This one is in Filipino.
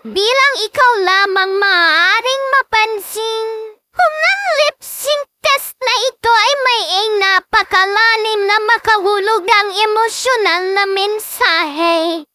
Bilang ikaw lamang maaaring mapansin. Kung ang lip sync test na ito ay may napakalalim na makahulog ang emosyonal na mensahe.